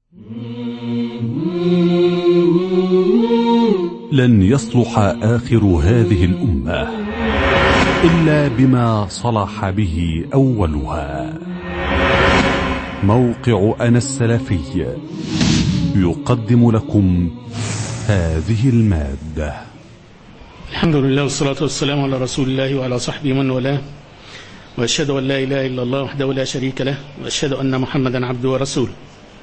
لن يصلح آخر هذه الأمة إلا بما صلح به أولها. موقع أنا السلفي يقدم لكم هذه المادة. الحمد لله والصلاة والسلام على رسول الله وعلى صحبه من والاه، وأشهد أن لا إله إلا الله وحده لا شريك له، وأشهد أن محمدا عبده ورسوله.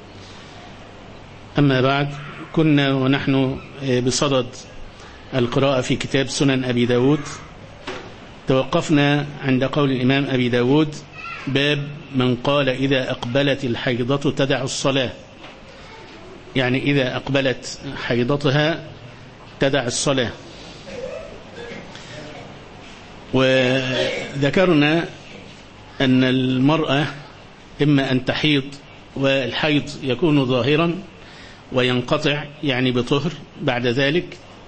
أما بعد، كنا ونحن بصدد القراءة في كتاب سنن أبي داود. توقفنا عند قول الإمام أبي داود: باب من قال إذا أقبلت الحيضة تدع الصلاة، يعني إذا أقبلت حيضتها تدع الصلاة. وذكرنا أن المرأة إما أن تحيض والحيض يكون ظاهرا وينقطع يعني بطهر بعد ذلك،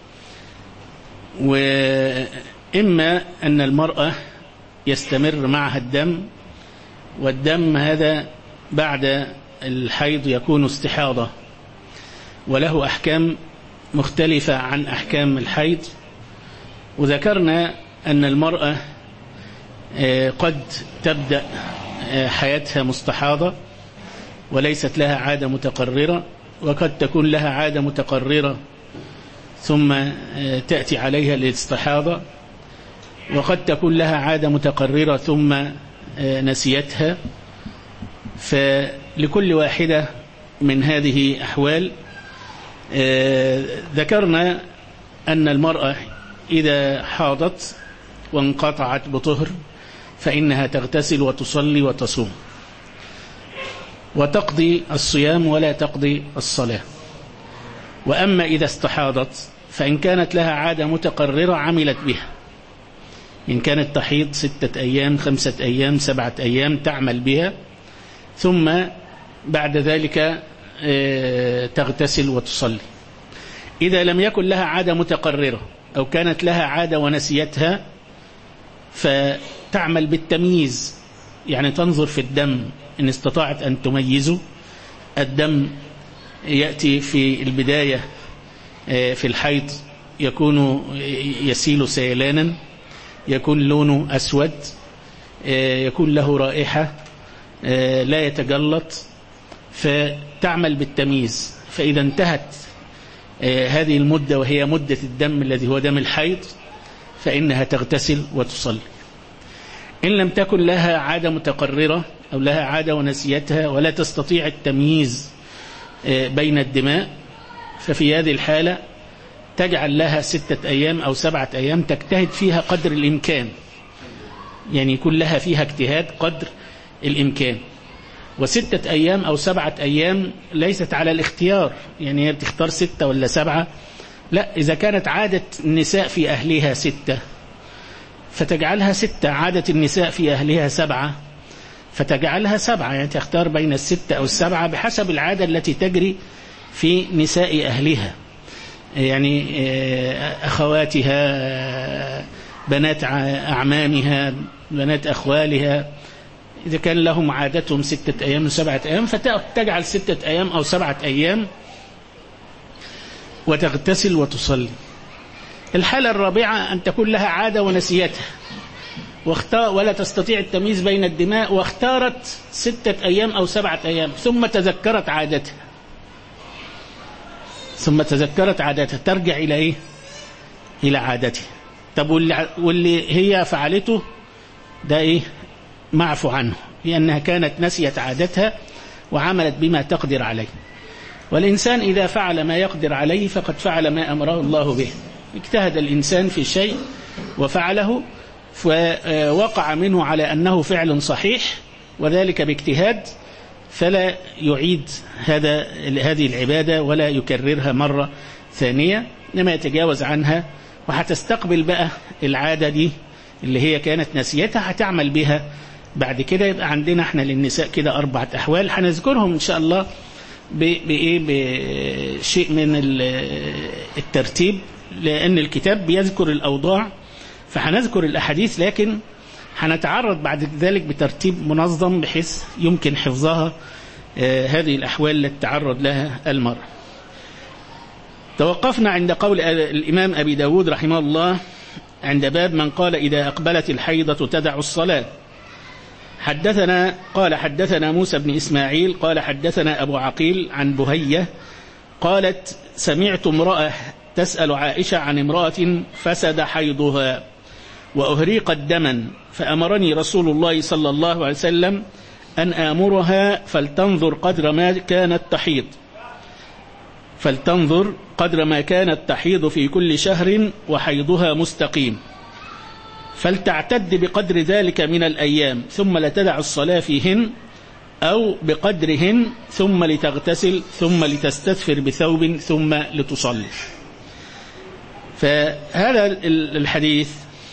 وإما أن المرأة يستمر معها الدم، والدم هذا بعد الحيض يكون استحاضة، وله أحكام مختلفة عن أحكام الحيض. وذكرنا أن المرأة قد تبدأ حياتها مستحاضة وليست لها عادة متقررة، وقد تكون لها عادة متقررة ثم تأتي عليها الاستحاضة، وقد تكون لها عادة متقررة ثم نسيتها. فلكل واحدة من هذه أحوال. ذكرنا أن المرأة إذا حاضت وانقطعت بطهر فإنها تغتسل وتصلي وتصوم وتقضي الصيام ولا تقضي الصلاة. وأما إذا استحاضت فإن كانت لها عادة متقررة عملت بها، إن كانت تحيض 6 أيام 5 أيام 7 أيام تعمل بها، ثم بعد ذلك تغتسل وتصلي. إذا لم يكن لها عادة متقررة أو كانت لها عادة ونسيتها فتعمل بالتمييز، يعني تنظر في الدم إن استطاعت أن تميزه. الدم يأتي في البداية في الحيض يكون يسيل سيلانا، يكون لونه أسود، يكون له رائحة، لا يتجلط، فتعمل بالتمييز. فإذا انتهت هذه المدة وهي مدة الدم الذي هو دم الحيض فإنها تغتسل وتصلي. إن لم تكن لها عادة متقررة أو لها عادة ونسيتها ولا تستطيع التمييز بين الدماء، ففي هذه الحالة تجعل لها 6 أيام أو 7 أيام تجتهد فيها قدر الإمكان، يعني يكون لها فيها اجتهاد قدر الإمكان. و6 أيام أو 7 أيام ليست على الاختيار، يعني هي بتختار 6 ولا 7، لا، إذا كانت عادة النساء في أهلها 6 فتجعلها 6، عادة النساء في أهلها 7 فتجعلها 7، يعني تختار بين 6 أو 7 بحسب العادة التي تجري في نساء أهلها، يعني أخواتها، بنات أعمامها، بنات أخوالها. إذا كان لهم عادتهم 6 أيام و7 أيام فتجعل 6 أيام أو 7 أيام وتغتسل وتصلي. الحالة الرابعة أن تكون لها عادة ونسيتها ولا تستطيع التمييز بين الدماء، واختارت 6 أيام أو 7 أيام ثم تذكرت عادتها، ترجع إلى إيه؟ إلى عادتها. طب واللي هي فعلته ده إيه؟ معفو عنه، لأنها كانت نسيت عادتها وعملت بما تقدر عليه. والإنسان إذا فعل ما يقدر عليه فقد فعل ما أمره الله به. اجتهد الإنسان في شيء وفعله فوقع منه على أنه فعل صحيح وذلك باجتهاد، فلا يعيد هذه العبادة ولا يكررها مرة ثانية، إنما يتجاوز عنها، وهتستقبل بقى العادة دي اللي هي كانت نسيتها هتعمل بها بعد كده. يبقى عندنا احنا للنساء كده 4 أحوال هنذكرهم إن شاء الله بشيء من الترتيب، لأن الكتاب بيذكر الأوضاع فهنذكر الأحاديث، لكن هنتعرض بعد ذلك بترتيب منظم بحيث يمكن حفظها هذه الأحوال التي تعرض لها المرأة. توقفنا عند قول الإمام أبي داود رحمه الله عند باب من قال إذا أقبلت الحيضة تدع الصلاة. قال حدثنا موسى بن إسماعيل قال حدثنا أبو عقيل عن بهية قالت سمعت امرأة تسأل عائشة عن امرأة فسد حيضها وأهريقت دما فأمرني رسول الله صلى الله عليه وسلم أن آمرها فلتنظر قدر ما كانت تحيض في كل شهر وحيضها مستقيم، فلتعتد بقدر ذلك من الأيام ثم لتدع الصلاة فيهن أو بقدرهن ثم لتغتسل ثم لتستثفر بثوب ثم لتصلي. فهذا الحديث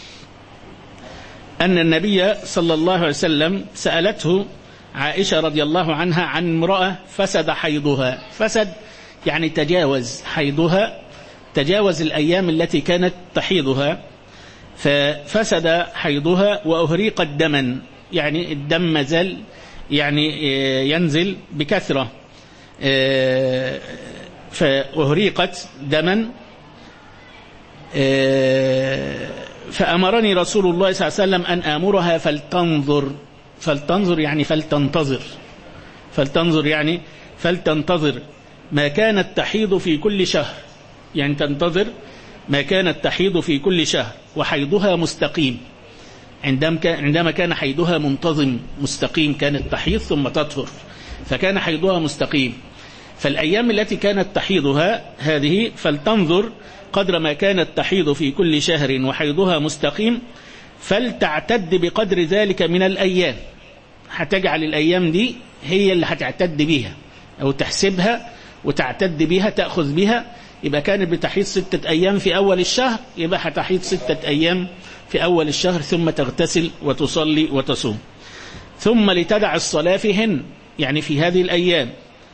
أن النبي صلى الله عليه وسلم سألته عائشة رضي الله عنها عن امرأة فسد حيضها. فسد يعني تجاوز حيضها، تجاوز الأيام التي كانت تحيضها، ففسد حيضها وأهريقت دما، يعني الدم مازال يعني ينزل بكثرة، فأهريقت دما. فأمرني رسول الله صلى الله عليه وسلم أن آمرها فلتنظر يعني فلتنتظر ما كانت تحيض في كل شهر، يعني تنتظر ما كانت تحيض في كل شهر وحيضها مستقيم. عندما كان حيضها منتظم مستقيم كانت تحيض ثم تطهر، فكان حيضها مستقيم. فالأيام التي كانت تحيضها هذه فلتنظر قدر ما كانت تحيض في كل شهر وحيضها مستقيم فلتعتد بقدر ذلك من الأيام. هتجعل الأيام دي هي اللي هتعتد بها أو تحسبها وتعتد بها، تأخذ بها. يبقى كانت بتحيض 6 أيام في أول الشهر، يبقى هتحيض 6 أيام في أول الشهر ثم تغتسل وتصلي وتصوم. ثم لتدع الصلاة فيهن، يعني في هذه الأيام،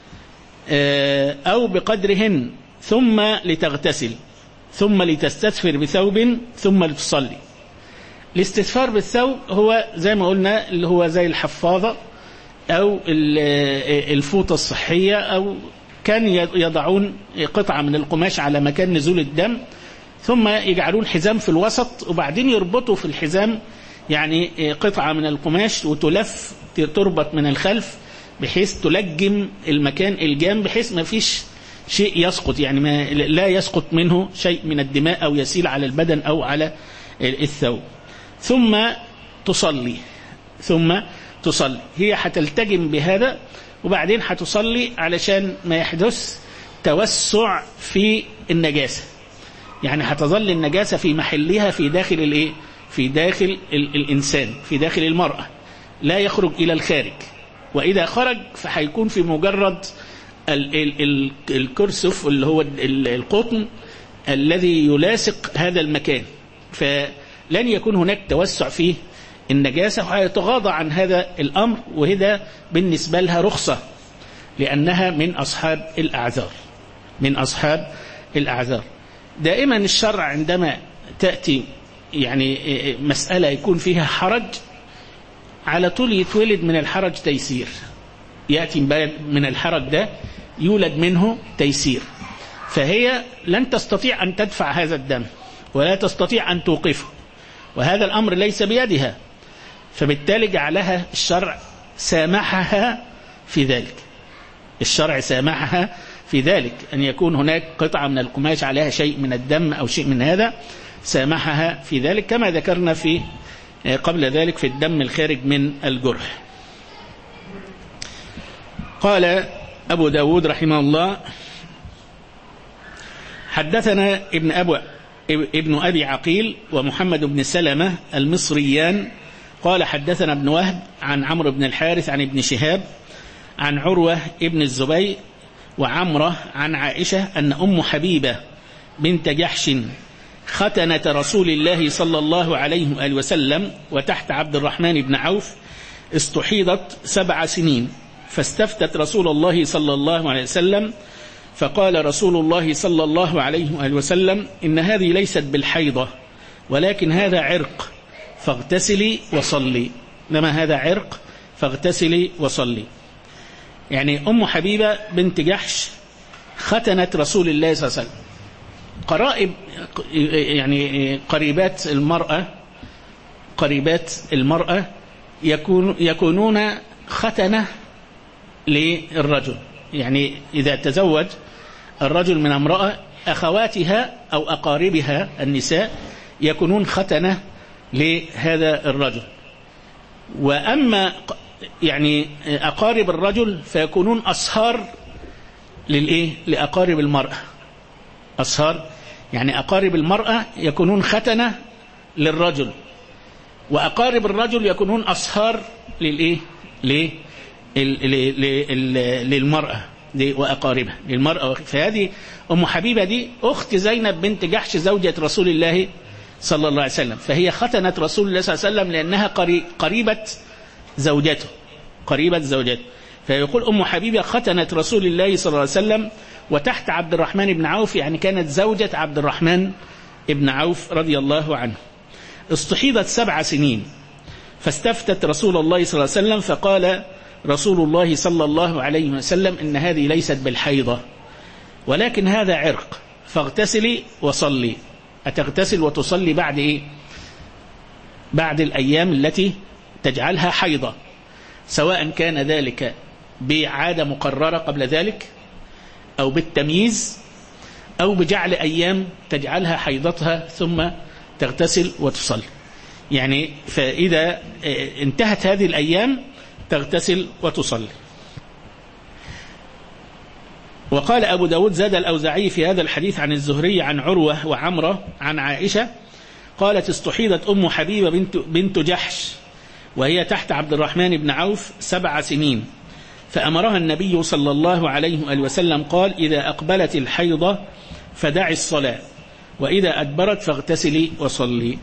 أو بقدرهن، ثم لتغتسل ثم لتستثفر بثوب ثم لتصلي. الاستثفار بالثوب هو زي ما قلنا اللي هو زي الحفاضة أو الفوطة الصحية، أو كان يضعون قطعة من القماش على مكان نزول الدم ثم يجعلون حزام في الوسط وبعدين يربطوا في الحزام يعني قطعة من القماش وتلف تربط من الخلف بحيث تلجم المكان الجام بحيث ما فيش شيء يسقط، يعني لا يسقط منه شيء من الدماء أو يسيل على البدن أو على الثوب. ثم تصلي هي هتلتجم بهذا وبعدين هتصلي علشان ما يحدث توسع في النجاسة، يعني هتظل النجاسة في محلها في داخل في داخل الإنسان، في داخل المرأة، لا يخرج إلى الخارج. وإذا خرج فهيكون في مجرد الكرسف اللي هو القطن الذي يلاصق هذا المكان، فلن يكون هناك توسع فيه النجاسة، وهيتغاضى عن هذا الأمر. وهذا بالنسبة لها رخصة لأنها من أصحاب الأعذار. دائما الشرع عندما تأتي يعني مسألة يكون فيها حرج على طول يتولد من الحرج تيسير، يأتي من الحرج ده يولد منه تيسير. فهي لن تستطيع أن تدفع هذا الدم ولا تستطيع أن توقفه، وهذا الأمر ليس بيدها، فبالتالي جعلها الشرع سامحها في ذلك. الشرع سامحها في ذلك أن يكون هناك قطعة من القماش عليها شيء من الدم أو شيء من هذا، سامحها في ذلك كما ذكرنا في قبل ذلك في الدم الخارج من الجرح. قال أبو داود رحمه الله حدثنا ابن أبي عقيل ومحمد بن سلمة المصريان قال حدثنا ابن وهب عن عمرو بن الحارث عن ابن شهاب عن عروة ابن الزبير وعمرة عن عائشة أن أم حبيبة بنت جحش ختنة رسول الله صلى الله عليه وآله وسلم وتحت عبد الرحمن بن عوف استحيضت 7 سنين، فاستفتت رسول الله صلى الله عليه وسلم فقال رسول الله صلى الله عليه وآله وسلم إن هذه ليست بالحيضة ولكن هذا عرق فاغتسلي وصلي. لما هذا عرق فاغتسلي وصلي. يعني أم حبيبة بنت جحش ختنت رسول الله صلى الله عليه وسلم. قرائب يعني قريبات المرأة يكونون ختنة للرجل. يعني إذا تزوج الرجل من امرأة أخواتها أو أقاربها النساء يكونون ختنة لهذا الرجل. وأما يعني أقارب الرجل فيكونون أصهار لأقارب المرأة. أصهار يعني أقارب المرأة يكونون ختنة للرجل، وأقارب الرجل يكونون أصهار للمرأة وأقاربها للمرأة. فهذه أم حبيبة دي أخت زينب بنت جحش زوجة رسول الله صلى الله عليه وسلم، فهي ختنت رسول الله صلى الله عليه وسلم لأنها قريبة زوجته. فيقول أم حبيبة ختنت رسول الله صلى الله عليه وسلم وتحت عبد الرحمن بن عوف، يعني كانت زوجة عبد الرحمن بن عوف رضي الله عنه. استحيضت 7 سنين فاستفتت رسول الله صلى الله عليه وسلم، فقال رسول الله صلى الله عليه وسلم إن هذه ليست بالحيضة ولكن هذا عرق، فاغتسلي وصلي. أتغتسل وتصلي بعد إيه؟ بعد الأيام التي تجعلها حيضة، سواء كان ذلك بعادة مقررة قبل ذلك أو بالتمييز أو بجعل أيام تجعلها حيضتها ثم تغتسل وتصلي. يعني فإذا انتهت هذه الأيام تغتسل وتصلي. وقال أبو داود زاد الأوزاعي في هذا الحديث عن الزهري عن عروة وعمرة عن عائشة قالت استحيضت أم حبيبة بنت جحش وهي تحت عبد الرحمن بن عوف 7 سنين، فأمرها النبي صلى الله عليه وسلم قال إذا أقبلت الحيضة فدعي الصلاة وإذا أدبرت فاغتسلي وصلي.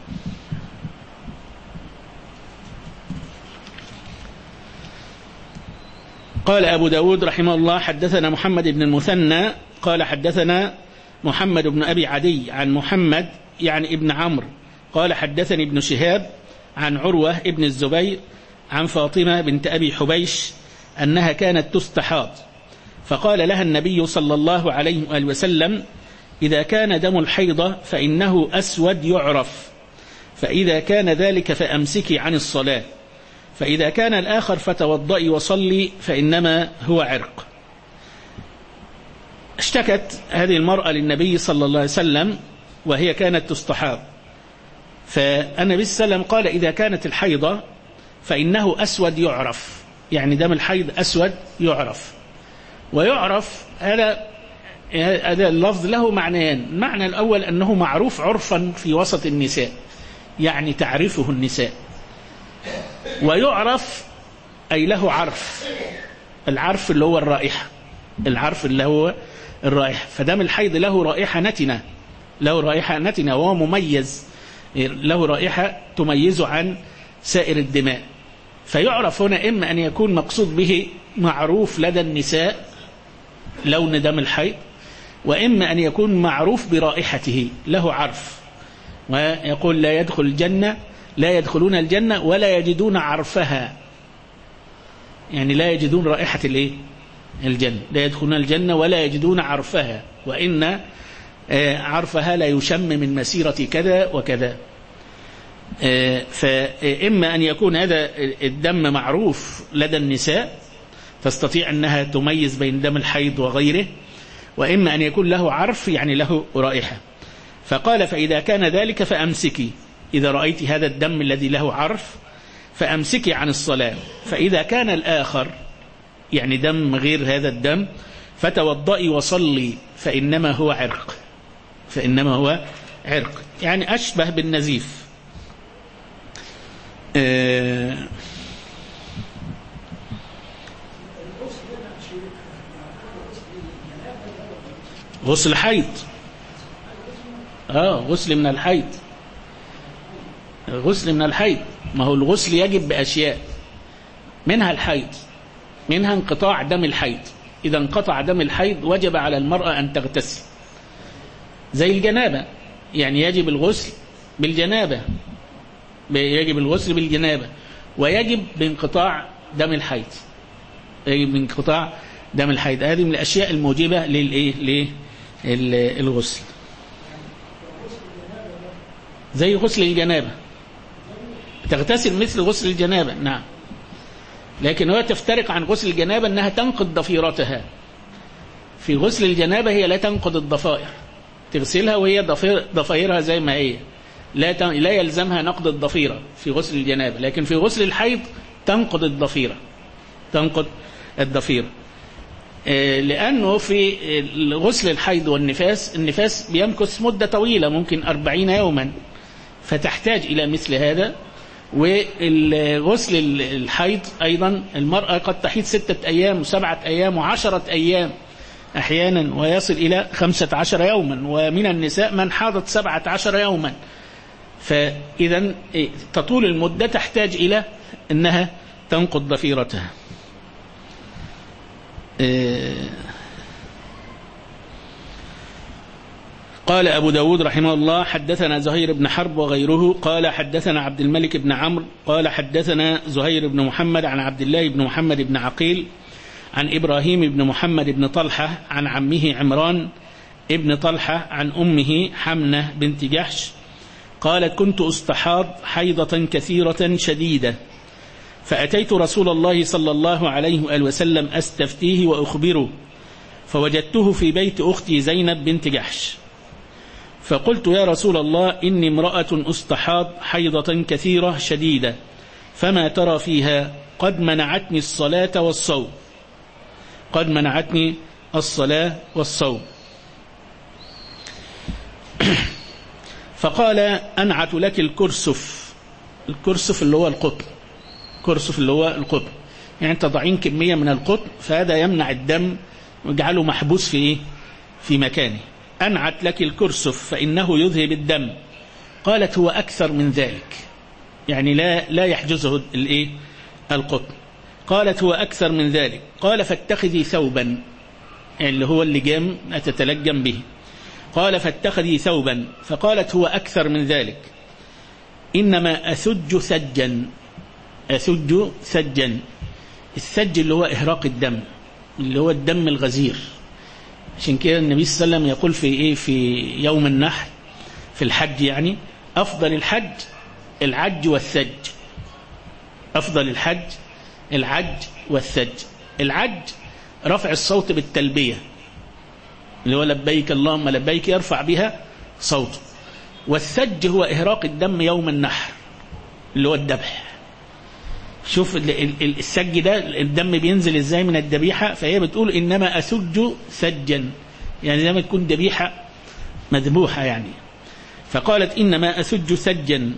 قال أبو داود رحمه الله حدثنا محمد بن المثنى قال حدثنا محمد بن أبي عدي عن محمد يعني ابن عمرو قال حدثني ابن شهاب عن عروة ابن الزبير عن فاطمة بنت أبي حبيش أنها كانت تستحاض، فقال لها النبي صلى الله عليه وسلم إذا كان دم الحيضة فإنه أسود يعرف، فإذا كان ذلك فأمسكي عن الصلاة، فإذا كان الآخر فتوضئي وصلي فإنما هو عرق. اشتكت هذه المرأة للنبي صلى الله عليه وسلم وهي كانت تستحاض، فالنبي صلى الله عليه وسلم قال إذا كانت الحيضة فإنه أسود يعرف، يعني دم الحيض أسود يعرف. ويعرف هذا اللفظ له معنيان، المعنى الأول أنه معروف عرفا في وسط النساء، يعني تعرفه النساء، ويعرف أي له عرف، العرف اللي هو الرائحة، العرف اللي هو الرائحة. فدم الحيض له رائحة نتنة، له رائحة نتنة وهو مميز، له رائحة تميزه عن سائر الدماء. فيعرف هنا إما أن يكون مقصود به معروف لدى النساء لون دم الحيض، وإما أن يكون معروف برائحته له عرف، ويقول لا يدخلون الجنة ولا يجدون عرفها، يعني لا يجدون رائحة الجنة، لا يدخلون الجنة ولا يجدون عرفها، وإن عرفها لا يشم من مسيرة كذا وكذا. فإما أن يكون هذا الدم معروف لدى النساء تستطيع أنها تميز بين دم الحيض وغيره، وإما أن يكون له عرف يعني له رائحة. فقال فإذا كان ذلك فأمسكي، إذا رأيت هذا الدم الذي له عرف فأمسكي عن الصلاة، فإذا كان الآخر يعني دم غير هذا الدم فتوضئي وصلي فإنما هو عرق، فإنما هو عرق، يعني أشبه بالنزيف. غسل حيض، غسل من الحيض، غسل من الحيض. ما هو الغسل يجب بأشياء، منها الحيض، منها انقطاع دم الحيض. إذا انقطع دم الحيض وجب على المرأة أن تغتسل، زي الجنابة، يعني يجب الغسل بالجنابة، يجب الغسل بالجنابة ويجب بانقطاع دم الحيض. من انقطاع دم الحيض. هذه من الأشياء الموجبة للغسل، زي غسل الجنابة، تغتسل مثل غسل الجنابة. نعم، لكن هو تفترق عن غسل الجنابة أنها تنقض ضفيرتها. في غسل الجنابة هي لا تنقض الضفائر، تغسلها وهي ضفائرها زي ما هي، لا يلزمها نقض الضفيرة في غسل الجنابة. لكن في غسل الحيض تنقض الضفيرة، تنقض الضفيرة، لأنه في غسل الحيض والنفاس، النفاس بيمكث مدة طويلة، ممكن 40 يوما، فتحتاج إلى مثل هذا. والغسل الحيض أيضا المرأة قد تحيض 6 أيام و7 أيام و10 أيام أحيانا، ويصل إلى 15 يوما، ومن النساء من حاضت 17 يوما. فإذا تطول المدة، تحتاج إلى أنها تنقض ضفيرتها. قال أبو داود رحمه الله: حدثنا زهير بن حرب وغيره قال حدثنا عبد الملك بن عمرو قال حدثنا زهير بن محمد عن عبد الله بن محمد بن عقيل عن إبراهيم بن محمد بن طلحة عن عمه عمران ابن طلحة عن أمه حمنة بنت جحش قالت: كنت أستحاض حيضة كثيرة شديدة، فأتيت رسول الله صلى الله عليه وآله وسلم أستفتيه وأخبره، فوجدته في بيت أختي زينب بنت جحش، فقلت: يا رسول الله، إني امرأة أستحاض حيضة كثيرة شديدة، فما ترى فيها؟ قد منعتني الصلاة والصوم، قد منعتني الصلاة والصوم. فقال: أنعت لك الكرسف. الكرسف اللي هو القطن، كرسف اللي هو القطن، يعني تضعين كمية من القطن، فهذا يمنع الدم ويجعله محبوس في مكانه. أنعت لك الكرسف فإنه يذهب الدم. قالت: هو أكثر من ذلك، يعني لا يحجزه القطن. قالت: هو أكثر من ذلك. قال: فاتخذي ثوبا، يعني اللي هو اللجام أتتلجم به. قال: فاتخذي ثوبا. فقالت: هو أكثر من ذلك، إنما أثج ثجا. أثج ثجا، الثج اللي هو إهراق الدم، اللي هو الدم الغزير. عشان كده النبي صلى الله عليه وسلم يقول في يوم النحر في الحج، يعني أفضل الحج العج والثج. أفضل الحج العج والثج. العج رفع الصوت بالتلبية، اللي هو لبيك اللهم لبيك، يرفع بها صوته. والثج هو إهراق الدم يوم النحر، اللي هو الذبح. شوف السج ده الدم بينزل ازاي من الذبيحة، فهي بتقول إنما أثج ثجا، يعني زي ما تكون ذبيحة مذبوحة يعني. فقالت: إنما أثج ثجا.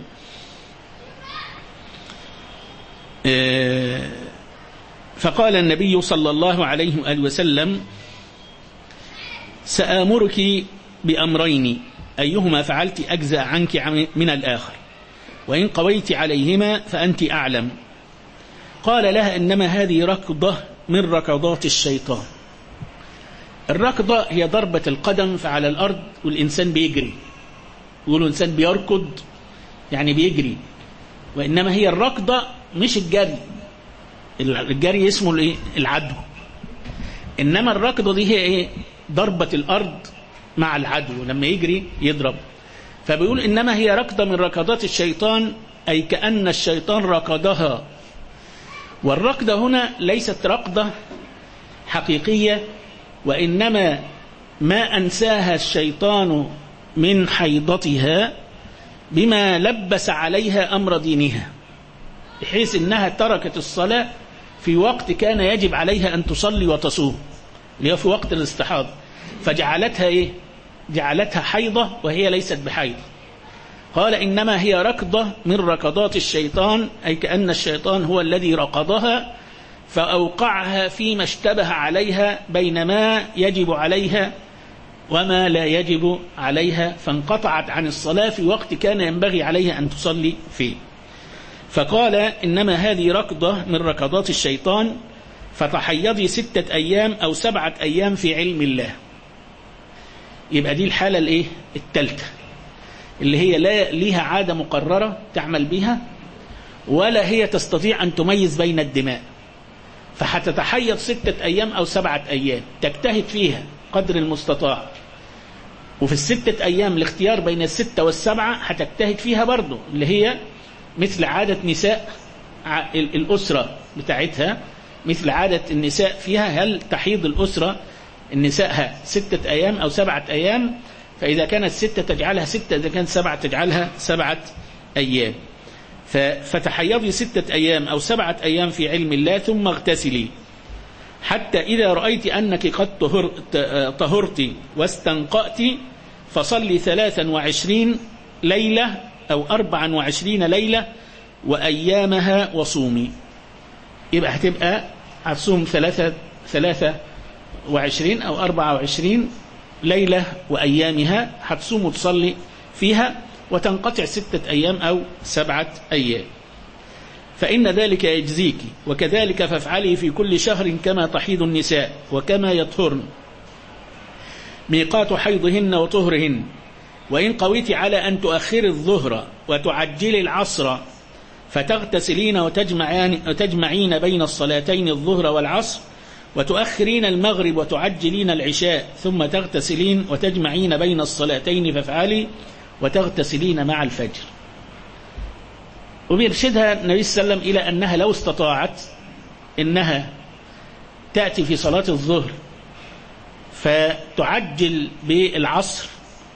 فقال النبي صلى الله عليه وآله وسلم: سآمرك بأمرين، أيهما فعلت أجزأ عنك من الآخر، وإن قويت عليهما فأنت أعلم. قال لها: إنما هذه ركضة من ركضات الشيطان. الركضة هي ضربة القدم على الأرض والإنسان بيجري، يقولوا الإنسان بيركض يعني بيجري، وإنما هي الركضة مش الجري. الجري اسمه العدو، إنما الركضة دي هي ضربة الأرض مع العدو، لما يجري يضرب. فبيقول إنما هي ركضة من ركضات الشيطان، أي كأن الشيطان ركضها. والركضة هنا ليست ركضة حقيقية، وإنما ما أنساها الشيطان من حيضتها بما لبس عليها أمر دينها، بحيث أنها تركت الصلاة في وقت كان يجب عليها أن تصلي وتصوم، اللي هو في وقت الاستحاضة، فجعلتها جعلتها حيضة وهي ليست بحيضة. قال: إنما هي ركضة من ركضات الشيطان، أي كأن الشيطان هو الذي ركضها فأوقعها فيما اشتبه عليها بين ما يجب عليها وما لا يجب عليها، فانقطعت عن الصلاة في وقت كان ينبغي عليها أن تصلي فيه. فقال: إنما هذه ركضة من ركضات الشيطان، فتحيضي 6 أيام أو 7 أيام في علم الله. يبقى دي الحالة الثالثة، اللي هي لا ليها عادة مقررة تعمل بها، ولا هي تستطيع أن تميز بين الدماء، فهتتحيض 6 أيام أو 7 أيام، تجتهد فيها قدر المستطاع. وفي ال6 أيام الاختيار بين ال6 وال7 هتجتهد فيها برضو، اللي هي مثل عادة نساء الأسرة بتاعتها، مثل عادة النساء فيها. هل تحيض الأسرة النساءها 6 أيام أو 7 أيام؟ فإذا كانت 6 تجعلها 6، إذا كانت 7 تجعلها 7 أيام. فتحيضي 6 أيام أو 7 أيام في علم الله، ثم اغتسلي حتى إذا رأيت أنك قد طهرت واستنقأت فصلي 23 ليلة أو 24 ليلة وأيامها وصومي. يبقى هتصوم 23 أو 24 ليلة وأيامها، هتصوم وتصلي فيها، وتنقطع 6 أيام أو 7 أيام. فإن ذلك يجزيك، وكذلك فافعلي في كل شهر كما تحيض النساء وكما يطهرن، ميقات حيضهن وطهرهن. وإن قويت على أن تؤخر الظهر وتعجل العصر فتغتسلين وتجمعين بين الصلاتين الظهر والعصر، وتؤخرين المغرب وتعجلين العشاء ثم تغتسلين وتجمعين بين الصلاتين فافعلي وتغتسلين مع الفجر. وبيرشدها النبي صلى الله عليه وسلم إلى أنها لو استطاعت أنها تأتي في صلاة الظهر فتعجل بالعصر،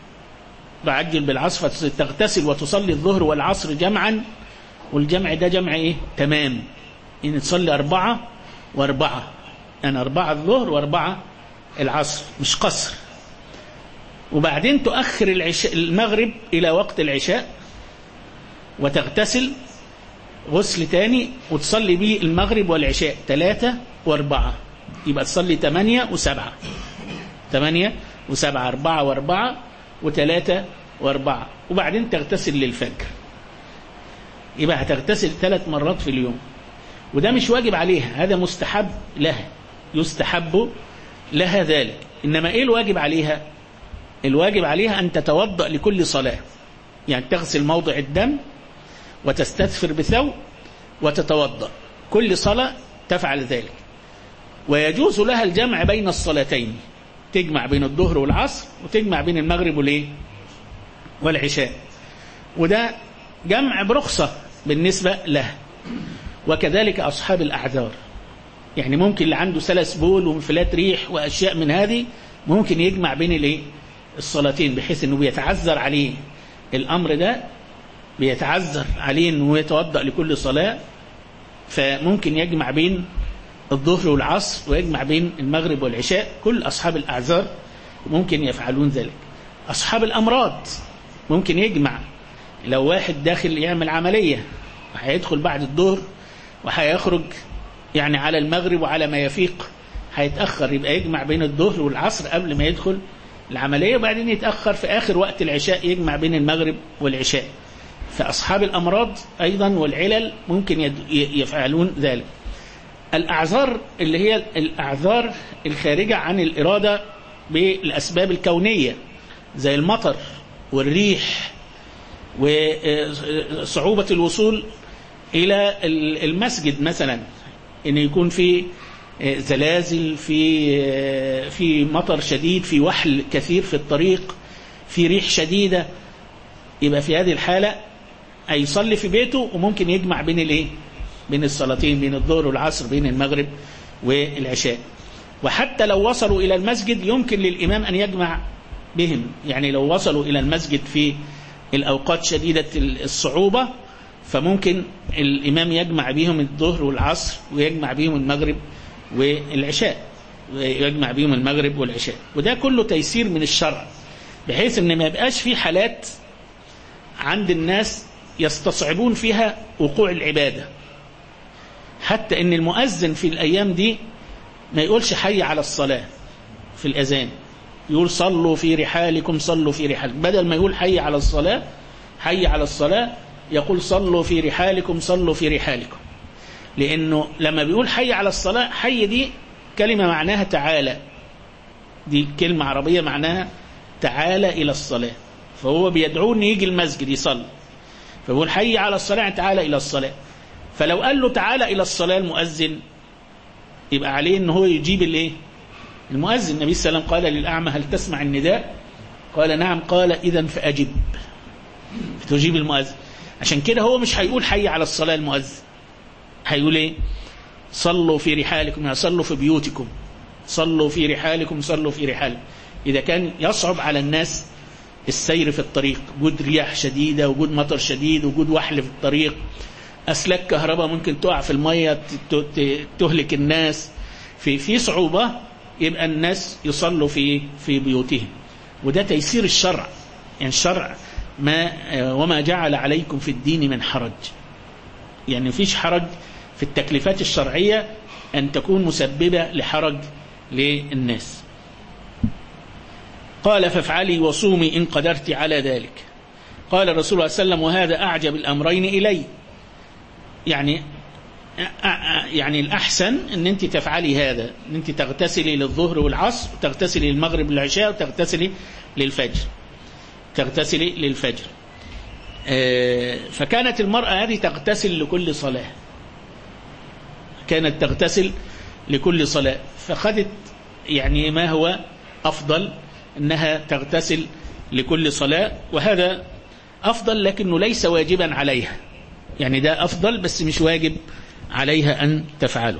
فتغتسل وتصلي الظهر والعصر جمعا. والجمع ده جمع إيه؟ تمام، إن تصلي 4 و4، يعني 4 الظهر و4 العصر، مش قصر. وبعدين تؤخر المغرب إلى وقت العشاء وتغتسل غسل تاني وتصلي به المغرب والعشاء 3 و4، يبقى تصلي 8 و7، 8 و7، 4 و4 و3 و4، وبعدين تغتسل للفجر. يبقى هتغتسل 3 مرات في اليوم. وده مش واجب عليها، هذا مستحب لها، يستحب لها ذلك. إنما إيه الواجب عليها؟ الواجب عليها أن تتوضأ لكل صلاة، يعني تغسل موضع الدم وتستثفر بثوب وتتوضأ كل صلاة، تفعل ذلك. ويجوز لها الجمع بين الصلاتين، تجمع بين الظهر والعصر وتجمع بين المغرب والعشاء، وده جمع برخصة بالنسبة له. وكذلك أصحاب الأعذار، يعني ممكن اللي عنده سلس بول وانفلات ريح وأشياء من هذه ممكن يجمع بين الصلاتين، بحيث أنه بيتعذر عليه الأمر ده، بيتعذر عليه أنه يتوضأ لكل صلاة، فممكن يجمع بين الظهر والعصر ويجمع بين المغرب والعشاء. كل أصحاب الأعذار ممكن يفعلون ذلك. أصحاب الأمراض ممكن يجمع، لو واحد داخل يعمل عملية هيدخل بعد الظهر وهيخرج يعني على المغرب وعلى ما يفيق هيتأخر، يبقى يجمع بين الظهر والعصر قبل ما يدخل العملية، وبعدين يتأخر في آخر وقت العشاء يجمع بين المغرب والعشاء. فأصحاب الأمراض أيضا والعلل ممكن يفعلون ذلك. الأعذار اللي هي الأعذار الخارجة عن الإرادة بالأسباب الكونية، زي المطر والريح وصعوبة الوصول إلى المسجد مثلا، إن يكون في زلازل، في مطر شديد، في وحل كثير في الطريق، في ريح شديدة، يبقى في هذه الحالة هيصلي في بيته وممكن يجمع بين الصلاتين، بين الظهر والعصر، بين المغرب والعشاء. وحتى لو وصلوا إلى المسجد يمكن للإمام أن يجمع بهم، يعني لو وصلوا إلى المسجد في الأوقات شديدة الصعوبة فممكن الإمام يجمع بهم الظهر والعصر ويجمع بهم المغرب والعشاء، وده كله تيسير من الشرع، بحيث أن ما يبقاش في حالات عند الناس يستصعبون فيها وقوع العبادة، حتى أن المؤذن في الأيام دي ما يقولش حي على الصلاة في الأذان، يقول صلوا في رحالكم، صلوا في رحالكم، بدل ما يقول حي على الصلاة يقول صلوا في رحالكم، صلوا في رحالكم. لأنه لما بيقول حي على الصلاة، حي دي كلمة معناها تعالى، دي كلمة عربية معناها تعالى إلى الصلاة، فهو بيدعون يجي المسجد يصلي، فبيقول حي على الصلاة تعالى إلى الصلاة. فلو قال له تعالى إلى الصلاة المؤذن يبقى عليه ان هو يجيب الايه؟ المؤذن. النبي صلى الله عليه وسلم قال للأعمى هل تسمع النداء؟ قال نعم. قال إذن فأجب، فتجيب المؤذن. عشان كده هو مش هيقول حي على الصلاة المؤذن، هيقول ايه؟ صلوا في رحالكم، يعني صلوا في بيوتكم، صلوا في رحالكم، صلوا في رحالكم. إذا كان يصعب على الناس السير في الطريق، وجود رياح شديدة، وجود مطر شديد، وجود وحل في الطريق، أسلاك كهرباء ممكن تقع في المية تهلك الناس، في صعوبة، يبقى الناس يصلوا في بيوتهم. وده تيسير الشرع، يعني الشرع وما جعل عليكم في الدين من حرج، يعني مفيش حرج في التكليفات الشرعية أن تكون مسببة لحرج للناس. قال فافعلي وصومي إن قدرت على ذلك. قال الرسول صلى الله عليه وسلم وهذا أعجب الأمرين إلي، يعني الأحسن أن أنت تفعلي هذا، أن أنت تغتسلي للظهر والعصر، وتغتسلي للمغرب والعشاء، وتغتسلي للفجر، تغتسلي للفجر. فكانت المرأة هذه تغتسل لكل صلاة، كانت تغتسل لكل صلاة، فخدت يعني ما هو أفضل أنها تغتسل لكل صلاة، وهذا أفضل لكنه ليس واجبا عليها، يعني ده أفضل بس مش واجب عليها أن تفعله.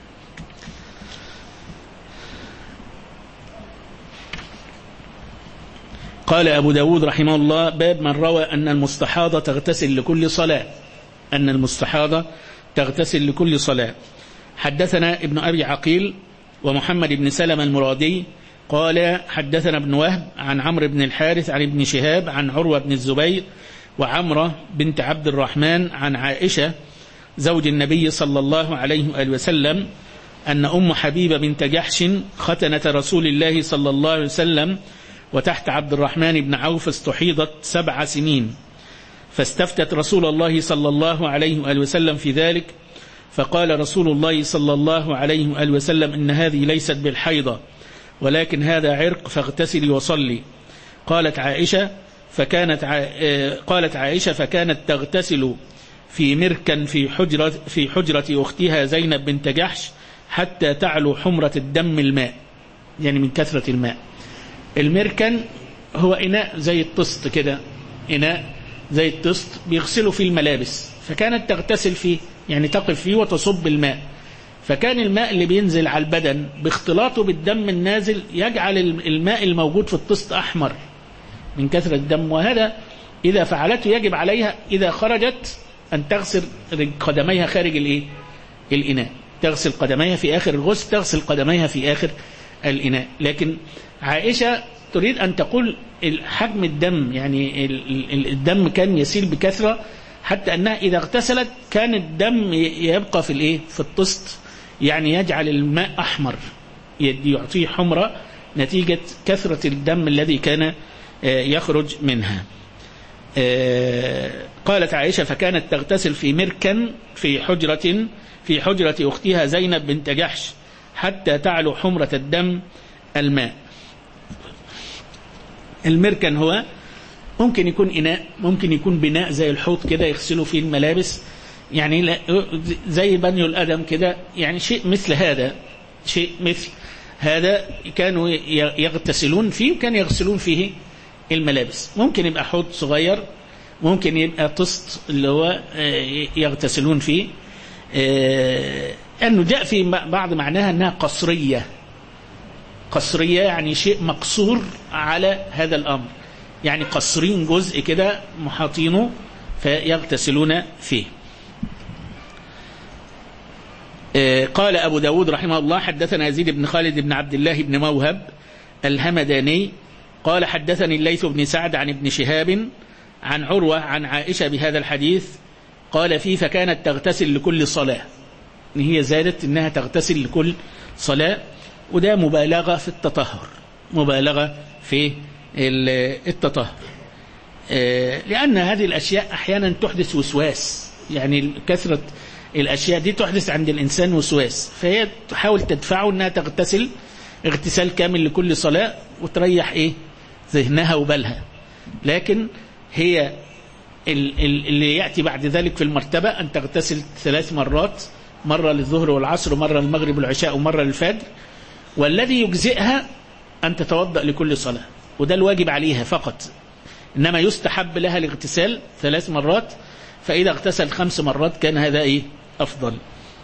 قال أبو داود رحمه الله باب من روى أن المستحاضة تغتسل لكل صلاة، أن المستحاضة تغتسل لكل صلاة. حدثنا ابن أبي عقيل ومحمد بن سلمة المرادي قال حدثنا ابن وهب عن عمرو بن الحارث عن ابن شهاب عن عروة بن الزبير وعمرة بنت عبد الرحمن عن عائشة زوج النبي صلى الله عليه وآله وسلم أن أم حبيبة بنت جحش ختنة رسول الله صلى الله عليه وسلم وتحت عبد الرحمن بن عوف استحيضت 7 سنين، فاستفتت رسول الله صلى الله عليه وآله وسلم في ذلك، فقال رسول الله صلى الله عليه وآله وسلم إن هذه ليست بالحيضة ولكن هذا عرق فاغتسلي وصلي. قالت عائشة فكانت تغتسل في مركا في حجرة أختها زينب بنت جحش حتى تعلو حمرة الدم الماء، يعني من كثرة الماء. المركن هو إناء زي الطست كده، إناء زي الطست بيغسلوا فيه الملابس، فكانت تغتسل فيه، يعني تقف فيه وتصب الماء، فكان الماء اللي بينزل على البدن باختلاطه بالدم النازل يجعل الماء الموجود في الطست أحمر من كثرة الدم، وهذا إذا فعلته يجب عليها إذا خرجت أن تغسل قدميها خارج الإناء، تغسل قدميها في آخر الغسل، تغسل قدميها في آخر الإناء. لكن عائشة تريد أن تقول حجم الدم، يعني الدم كان يسيل بكثرة حتى أنها إذا اغتسلت كان الدم يبقى في الطست، يعني يجعل الماء أحمر، يعطيه حمرة نتيجة كثرة الدم الذي كان يخرج منها. قالت عائشة فكانت تغتسل في مركن في حجرة أختها زينب بنت جحش حتى تعلو حمرة الدم الماء. المركن هو ممكن يكون إناء، ممكن يكون بناء زي الحوض كده يغسلوا فيه الملابس، يعني زي بني الأدم كده، يعني شيء مثل هذا كانوا يغتسلون فيه، وكانوا يغسلون فيه الملابس. ممكن يبقى حوض صغير، ممكن يبقى طست اللي هو يغتسلون فيه. أنه جاء في بعض معناها أنها قصرية، يعني شيء مقصور على هذا الأمر، يعني قصرين جزء كده محاطينه فيغتسلون فيه. قال أبو داود رحمه الله حدثنا يزيد بن خالد بن عبد الله بن موهب الهمداني قال حدثني الليث بن سعد عن ابن شهاب عن عروة عن عائشة بهذا الحديث قال فيه فكانت تغتسل لكل صلاة، هي زادت إنها تغتسل لكل صلاة، وده مبالغة في التطهر، مبالغة في التطهر، لأن هذه الأشياء أحيانا تحدث وسواس، يعني كثرة الأشياء دي تحدث عند الإنسان وسواس، فهي تحاول تدفعه أنها تغتسل اغتسال كامل لكل صلاة وتريح ذهنها وبالها. لكن هي اللي يأتي بعد ذلك في المرتبة أن تغتسل 3 مرات مرة للظهر والعصر ومرة للمغرب والعشاء ومرة للفجر، والذي يجزئها أن تتوضأ لكل صلاة، وده الواجب عليها فقط، إنما يستحب لها الاغتسال 3 مرات، فإذا اغتسل 5 مرات كان هذا أفضل.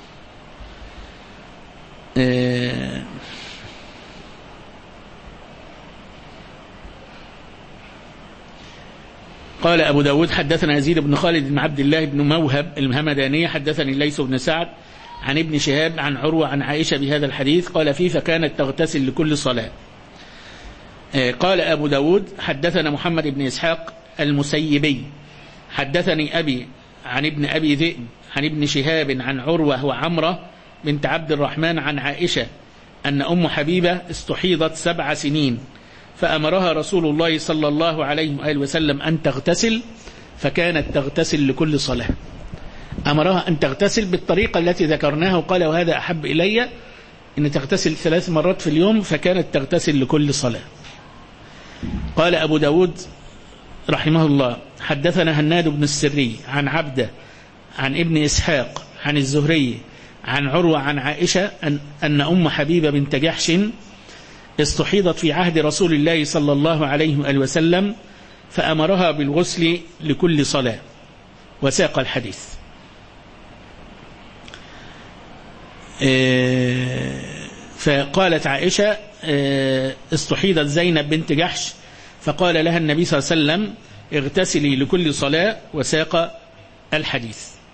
قال أبو داود حدثنا يزيد بن خالد بن عبد الله بن موهب الهمداني حدثني الليث بن سعد عن ابن شهاب عن عروة عن عائشة بهذا الحديث قال فيه فكانت تغتسل لكل صلاة. قال أبو داود حدثنا محمد بن إسحاق المسيبي حدثني أبي عن ابن أبي ذئب عن ابن شهاب عن عروة وعمرة بنت عبد الرحمن عن عائشة أن أم حبيبة استحيضت 7 سنين فأمرها رسول الله صلى الله عليه وآله وسلم أن تغتسل فكانت تغتسل لكل صلاة. أمرها أن تغتسل بالطريقة التي ذكرناها وقال وهذا أحب إلي أن تغتسل 3 مرات في اليوم فكانت تغتسل لكل صلاة. قال أبو داود رحمه الله حدثنا هناد بن السري عن عبده عن ابن إسحاق عن الزهري عن عروة عن عائشة أن أم حبيبة بنت جحش استحيضت في عهد رسول الله صلى الله عليه وآله وسلم فأمرها بالغسل لكل صلاة وساق الحديث. فقالت عائشة استحيضت زينب بنت جحش فقال لها النبي صلى الله عليه وسلم اغتسلي لكل صلاة وساق الحديث.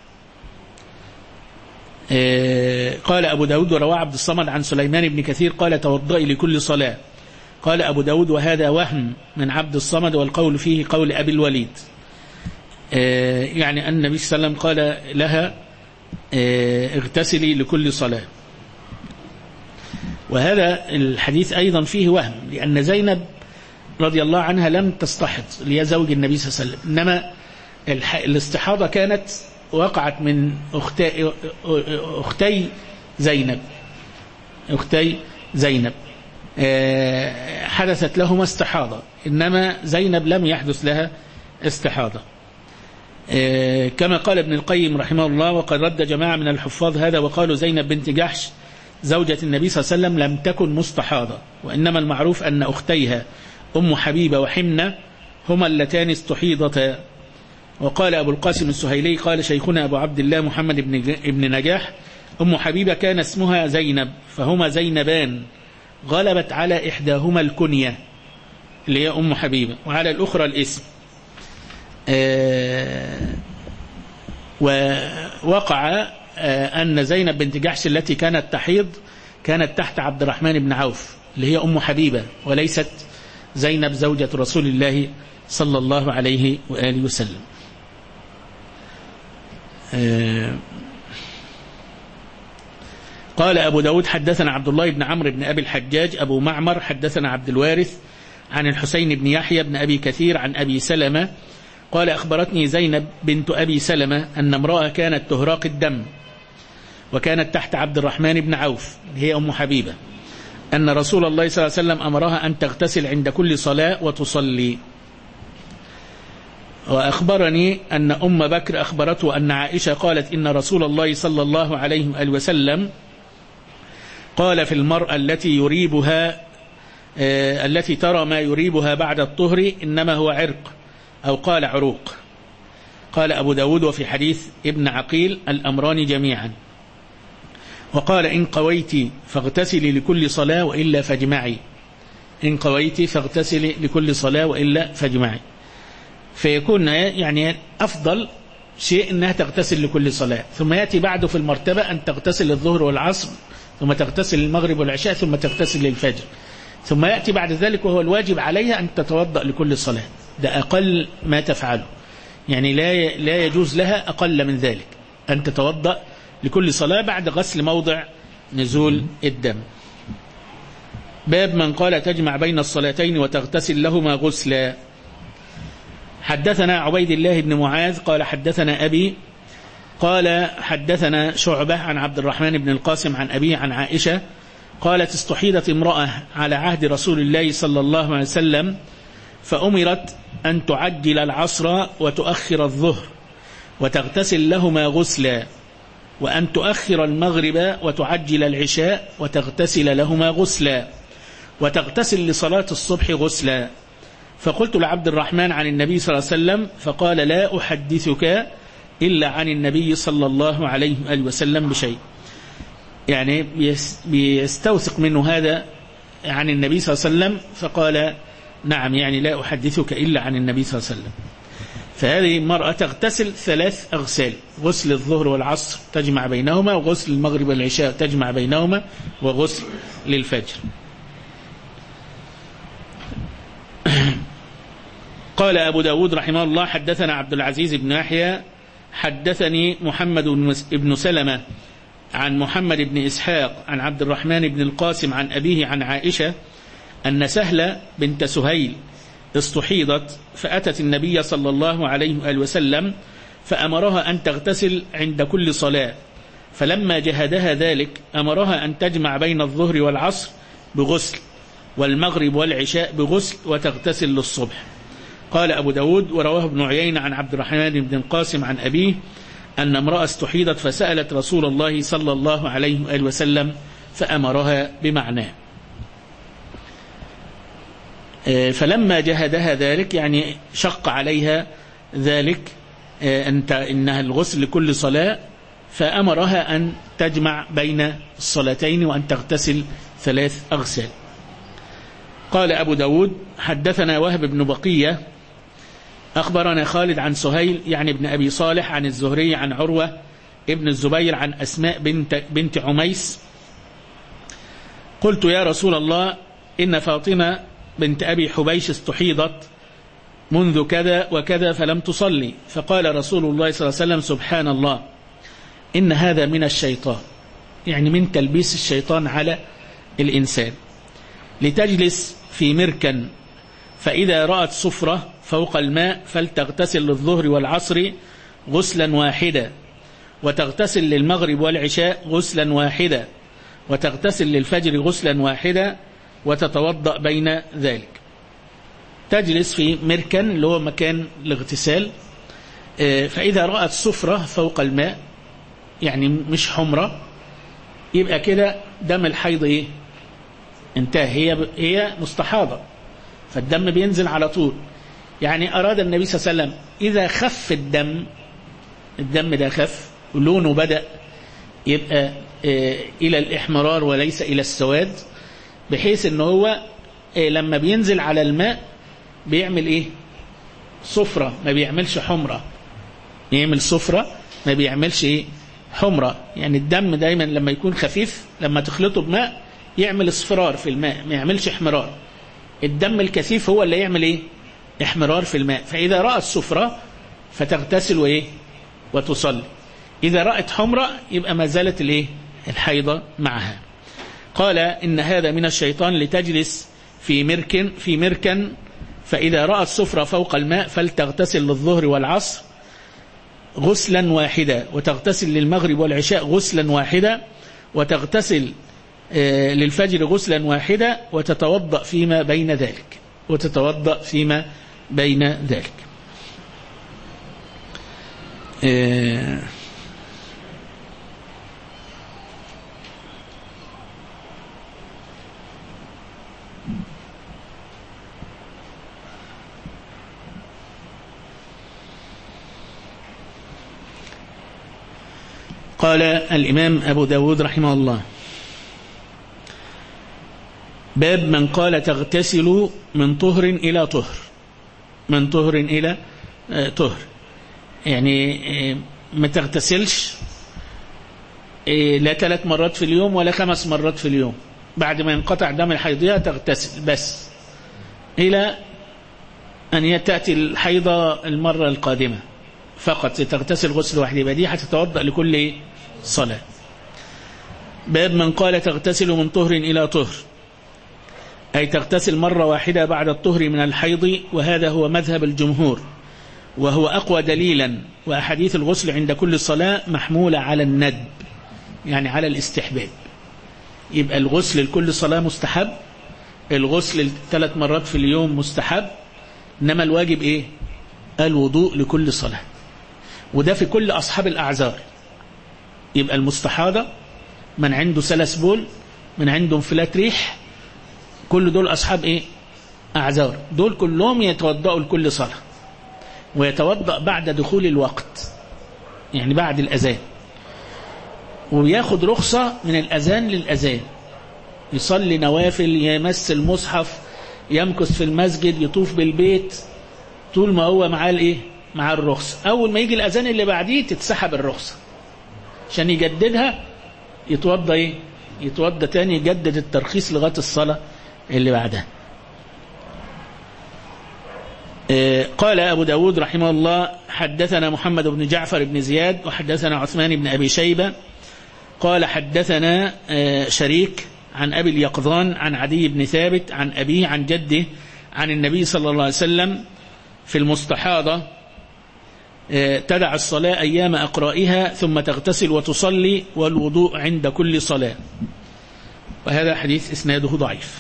قال أبو داود وروى عبد الصمد عن سليمان بن كثير قال توضئي لكل صلاة. قال أبو داود وهذا وهم من عبد الصمد والقول فيه قول أبي الوليد، يعني أن النبي صلى الله عليه وسلم قال لها اغتسلي لكل صلاة. وهذا الحديث أيضا فيه وهم لأن زينب رضي الله عنها لم تستحض لهي زوج النبي صلى الله عليه وسلم، إنما الاستحاضة كانت وقعت من أختي زينب حدثت لهما استحاضة، إنما زينب لم يحدث لها استحاضة. كما قال ابن القيم رحمه الله وقد رد جماعة من الحفاظ هذا وقالوا زينب بنت جحش زوجة النبي صلى الله عليه وسلم لم تكن مستحاضة، وإنما المعروف أن أختيها أم حبيبة وحمنة هما اللتان استحيضتا. وقال أبو القاسم السهيلي قال شيخنا أبو عبد الله محمد بن نجاح أم حبيبة كان اسمها زينب فهما زينبان غلبت على إحداهما الكنية اللي هي أم حبيبة وعلى الأخرى الاسم. ووقع أن زينب بنت جحش التي كانت تحيض كانت تحت عبد الرحمن بن عوف اللي هي أم حبيبة وليست زينب زوجة رسول الله صلى الله عليه وآله وسلم. قال أبو داود حدثنا عبد الله بن عمرو بن أبي الحجاج أبو معمر حدثنا عبد الوارث عن الحسين بن يحيى بن أبي كثير عن أبي سلمة قال أخبرتني زينب بنت أبي سلمة أن امرأة كانت تهراق الدم وكانت تحت عبد الرحمن بن عوف هي أم حبيبة أن رسول الله صلى الله عليه وسلم أمرها أن تغتسل عند كل صلاة وتصلي. وأخبرني أن أم بكر أخبرته أن عائشة قالت إن رسول الله صلى الله عليه وآله وسلم قال في المرأة التي ترى ما يريبها بعد الطهر إنما هو عرق أو قال عروق. قال أبو داود وفي حديث ابن عقيل الأمران جميعا. وقال إن قويت فاغتسلي لكل صلاة وإلا فاجمعي. إن قويت فاغتسلي لكل صلاة وإلا فاجمعي. فيكون يعني أفضل شيء أنها تغتسل لكل صلاة، ثم يأتي بعده في المرتبة أن تغتسل الظهر والعصر، ثم تغتسل المغرب والعشاء، ثم تغتسل للفجر، ثم يأتي بعد ذلك وهو الواجب عليها أن تتوضأ لكل صلاة. ده أقل ما تفعله، يعني لا يجوز لها أقل من ذلك أن تتوضأ لكل صلاة بعد غسل موضع نزول الدم. باب من قال تجمع بين الصلاتين وتغتسل لهما غسلا. حدثنا عبيد الله بن معاذ قال حدثنا أبي قال حدثنا شعبة عن عبد الرحمن بن القاسم عن أبي عن عائشة قالت استحيضت امرأة على عهد رسول الله صلى الله عليه وسلم فأمرت أن تعجل العصر وتؤخر الظهر وتغتسل لهما غسلا، وأن تؤخر المغرب وتعجل العشاء وتغتسل لهما غسلا وتغتسل لصلاة الصبح غسلا. فقلت لعبد الرحمن عن النبي صلى الله عليه وسلم فقال لا أحدثك إلا عن النبي صلى الله عليه وسلم بشيء. يعني بيستوثق منه هذا عن النبي صلى الله عليه وسلم فقال نعم، يعني لا أحدثك إلا عن النبي صلى الله عليه وسلم. فهذه المرأة تغتسل 3 أغسال: غسل الظهر والعصر تجمع بينهما، وغسل المغرب والعشاء تجمع بينهما، وغسل للفجر. قال أبو داود رحمه الله حدثنا عبد العزيز بن يحيى حدثني محمد بن سلمة عن محمد بن إسحاق عن عبد الرحمن بن القاسم عن أبيه عن عائشة أن سهلة بنت سهيل استحيضت فأتت النبي صلى الله عليه وآله وسلم فأمرها أن تغتسل عند كل صلاة، فلما جهدها ذلك أمرها أن تجمع بين الظهر والعصر بغسل والمغرب والعشاء بغسل وتغتسل للصبح. قال أبو داود ورواه ابن عيينة عن عبد الرحمن بن القاسم عن أبيه أن امرأة استحيضت فسألت رسول الله صلى الله عليه وآله وسلم فأمرها بمعناه. فلما جهدها ذلك يعني شق عليها ذلك إنها الغسل لكل صلاة، فأمرها أن تجمع بين الصلاتين وأن تغتسل 3 أغسال. قال أبو داود حدثنا وهب بن بقية أخبرنا خالد عن سهيل يعني ابن أبي صالح عن الزهري عن عروة ابن الزبير عن أسماء بنت عميس قلت يا رسول الله إن فاطمة بنت أبي حبيش استحيضت منذ كذا وكذا فلم تصلي، فقال رسول الله صلى الله عليه وسلم سبحان الله إن هذا من الشيطان، يعني من تلبيس الشيطان على الإنسان، لتجلس في مركن فإذا رأت صفرة فوق الماء فلتغتسل للظهر والعصر غسلا واحدا، وتغتسل للمغرب والعشاء غسلا واحدا، وتغتسل للفجر غسلا واحدا، وتتوضأ بين ذلك. تجلس في مركن اللي هو مكان الاغتسال، فإذا رأت صفرة فوق الماء يعني مش حمرة يبقى كده دم الحيض ايه انتهى، هي مستحاضة فالدم بينزل على طول. يعني أراد النبي صلى الله عليه وسلم إذا خف الدم ده خف ولونه بدأ يبقى إلى الإحمرار وليس إلى السواد، بحيث أنه هو لما بينزل على الماء بيعمل إيه صفرة ما بيعملش حمرة، يعمل صفرة ما بيعملش إيه حمرة. يعني الدم دايما لما يكون خفيف لما تخلطه بماء يعمل اصفرار في الماء ما يعملش احمرار. الدم الكثيف هو اللي يعمل إيه احمرار في الماء. فإذا رأت صفرة فتغتسل وإيه وتصلي، إذا رأت حمرة يبقى ما زالت الإيه الحيضة معها. قال إن هذا من الشيطان لتجلس في مركن فإذا رأت صفرة فوق الماء فلتغتسل للظهر والعصر غسلا واحدا، وتغتسل للمغرب والعشاء غسلا واحدا، وتغتسل للفجر غسلا واحدا، وتتوضأ فيما بين ذلك. قال الإمام أبو داود رحمه الله باب من قال تغتسل من طهر إلى طهر، يعني ما تغتسلش لا 3 مرات في اليوم ولا 5 مرات في اليوم، بعد ما ينقطع دم الحيضية تغتسل بس إلى أن تأتي الحيضة المرة القادمة فقط تغتسل غسل واحد، يبقى دي هتتوضأ لكل صلاة. باب من قال تغتسل من طهر إلى طهر، أي تغتسل مرة واحدة بعد الطهر من الحيض، وهذا هو مذهب الجمهور وهو أقوى دليلا. وأحاديث الغسل عند كل صلاة محمولة على الندب يعني على الاستحباب، يبقى الغسل لكل صلاة مستحب، الغسل 3 مرات في اليوم مستحب، إنما الواجب إيه الوضوء لكل صلاة. وده في كل أصحاب الأعذار، يبقى المستحاضة، من عنده سلس بول، من عنده انفلات ريح، كل دول أصحاب إيه؟ أعذار. دول كلهم يتوضأوا لكل صلاة، ويتوضأ بعد دخول الوقت، يعني بعد الأذان، وياخد رخصة من الأذان للأذان، يصلي نوافل، يمس المصحف، يمكث في المسجد، يطوف بالبيت، طول ما هو معاه الايه؟ مع الرخصة. أول ما يجي الأذان اللي بعديه تتسحب الرخصة، عشان يجددها يتوضى ايه؟ يتوضى تاني، يجدد الترخيص لغاية الصلاة اللي بعدها. قال أبو داود رحمه الله: حدثنا محمد بن جعفر بن زياد، وحدثنا عثمان بن أبي شيبة قال حدثنا شريك عن أبي اليقظان عن عدي بن ثابت عن أبيه عن جده عن النبي صلى الله عليه وسلم في المستحاضة: تدع الصلاة أيام أقرائها ثم تغتسل وتصلي، والوضوء عند كل صلاة. وهذا حديث إسناده ضعيف.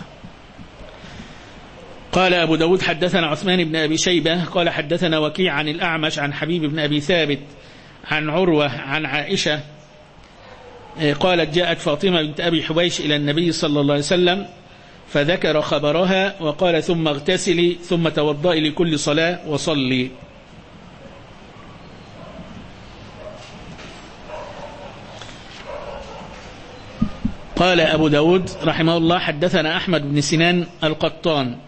قال أبو داود: حدثنا عثمان بن أبي شيبة قال حدثنا وكيع عن الأعمش عن حبيب بن أبي ثابت عن عروة عن عائشة قالت: جاءت فاطمة بنت أبي حبيش إلى النبي صلى الله عليه وسلم فذكر خبرها وقال: ثم اغتسلي ثم توضئي لكل صلاة وصلي. قال أبو داود رحمه الله: حدثنا أحمد بن سنان القطان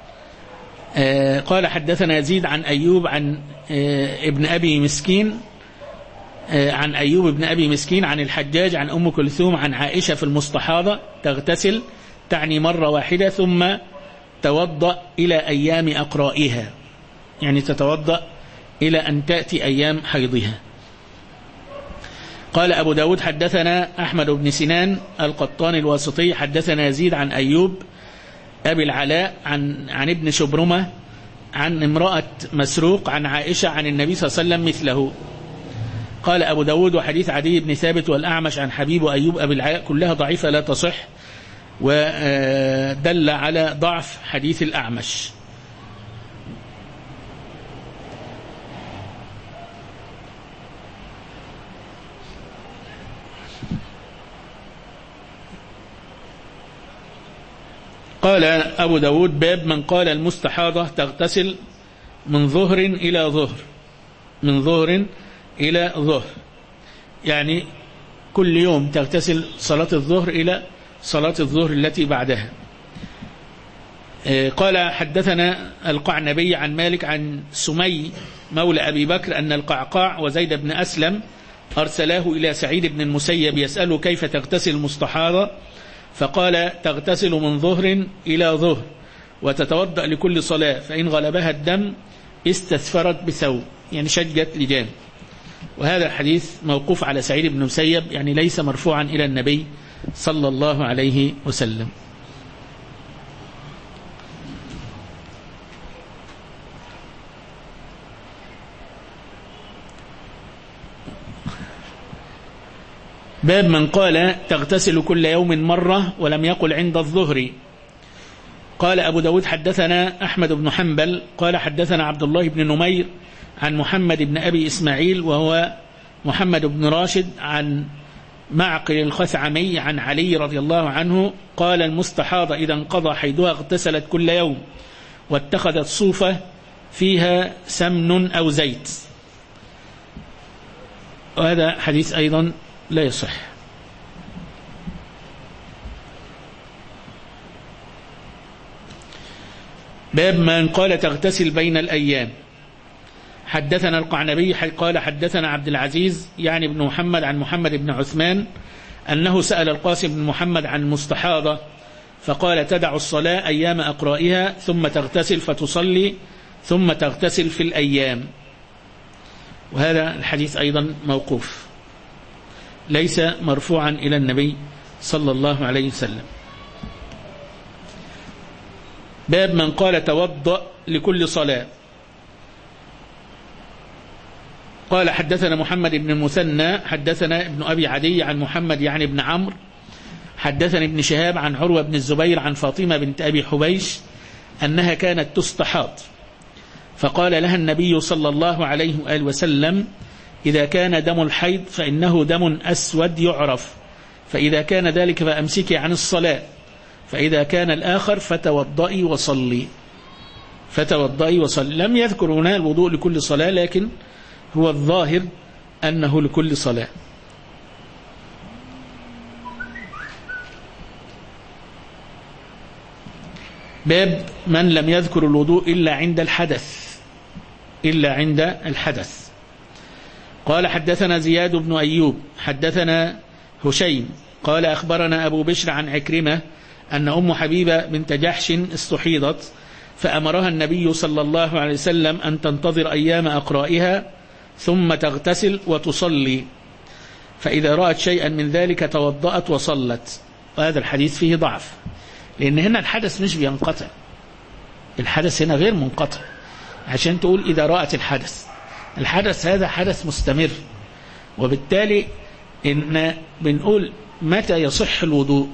قال حدثنا يزيد عن أيوب عن ابن أبي مسكين عن أيوب بن أبي مسكين عن الحجاج عن أم كلثوم عن عائشة في المستحاضة: تغتسل، تعني مرة واحدة، ثم توضأ إلى أيام أقرائها، يعني تتوضأ إلى أن تأتي أيام حيضها. قال أبو داود: حدثنا أحمد بن سنان القطان الواسطي حدثنا يزيد عن أيوب أبي العلاء عن ابن شبرمة عن امرأة مسروق عن عائشة عن النبي صلى الله عليه وسلم مثله. قال أبو داود: وحديث عدي بن ثابت والأعمش عن حبيب وأيوب أبي العلاء كلها ضعيفة لا تصح، ودل على ضعف حديث الأعمش. قال أبو داود: باب من قال المستحاضة تغتسل من ظهر إلى ظهر، من ظهر إلى ظهر، يعني كل يوم تغتسل صلاة الظهر إلى صلاة الظهر التي بعدها. قال حدثنا القعنبي عن مالك عن سمي مولى أبي بكر أن القعقاع وزيد بن أسلم أرسلاه إلى سعيد بن المسيب يسأله: كيف تغتسل المستحاضة؟ فقال: تغتسل من ظهر إلى ظهر، وتتوضأ لكل صلاة، فإن غلبها الدم استثفرت بثوب، يعني شجت لجام. وهذا الحديث موقوف على سعيد بن المسيب، يعني ليس مرفوعا إلى النبي صلى الله عليه وسلم. باب من قال تغتسل كل يوم مرة ولم يقل عند الظهر. قال أبو داود: حدثنا أحمد بن حنبل قال حدثنا عبد الله بن نمير عن محمد بن أبي إسماعيل وهو محمد بن راشد عن معقل الخثعمي عن علي رضي الله عنه قال: المستحاضة إذا انقضى حيضها اغتسلت كل يوم، واتخذت صوفة فيها سمن أو زيت. وهذا حديث أيضا لا يصح. باب من قال تغتسل بين الأيام. حدثنا القعنبي قال حدثنا عبد العزيز يعني بن محمد عن محمد بن عثمان أنه سأل القاسم بن محمد عن المستحاضة فقال: تدع الصلاة أيام أقرائها ثم تغتسل فتصلي ثم تغتسل في الأيام. وهذا الحديث أيضا موقوف، ليس مرفوعا إلى النبي صلى الله عليه وسلم. باب من قال توضأ لكل صلاة. قال حدثنا محمد بن المثنى حدثنا ابن أبي عدي عن محمد يعني بن عمرو حدثني ابن شهاب عن عروة بن الزبير عن فاطمة بنت أبي حبيش أنها كانت تستحاض، فقال لها النبي صلى الله عليه وآله وسلم: إذا كان دم الحيض فإنه دم أسود يعرف، فإذا كان ذلك فأمسكي عن الصلاة، فإذا كان الآخر فتوضئي وصلي. فتوضئي وصلي. لم يذكر هنا الوضوء لكل صلاة، لكن هو الظاهر أنه لكل صلاة. باب من لم يذكر الوضوء إلا عند الحدث. إلا عند الحدث. قال حدثنا زياد بن أيوب حدثنا هشيم قال أخبرنا أبو بشر عن عكرمة أن أم حبيبة بنت جحش استحيضت، فأمرها النبي صلى الله عليه وسلم أن تنتظر أيام أقرائها ثم تغتسل وتصلي، فإذا رأت شيئا من ذلك توضأت وصلت. وهذا الحديث فيه ضعف، لأن هنا الحدث مش بينقطع، الحدث هنا غير منقطع. عشان تقول إذا رأت الحدث هذا حدث مستمر، وبالتالي إن بنقول متى يصح الوضوء.